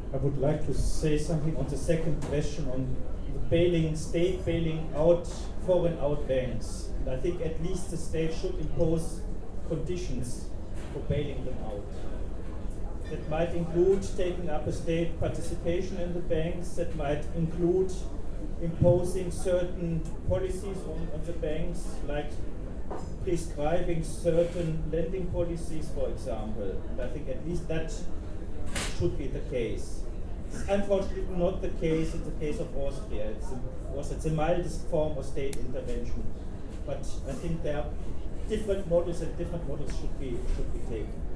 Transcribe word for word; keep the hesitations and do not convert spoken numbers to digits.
I would like to say something on the second question on the bailing, state bailing out foreign out banks. And I think at least the state should impose conditions for bailing them out. That might include taking up a state participation in the banks, that might include imposing certain policies on, on the banks, like prescribing certain lending policies, for example. And I think at least that should be the case. It's unfortunately not the case in the case of Austria. It's a, it's the mildest form of state intervention. But I think there are different models and different models should be, should be taken.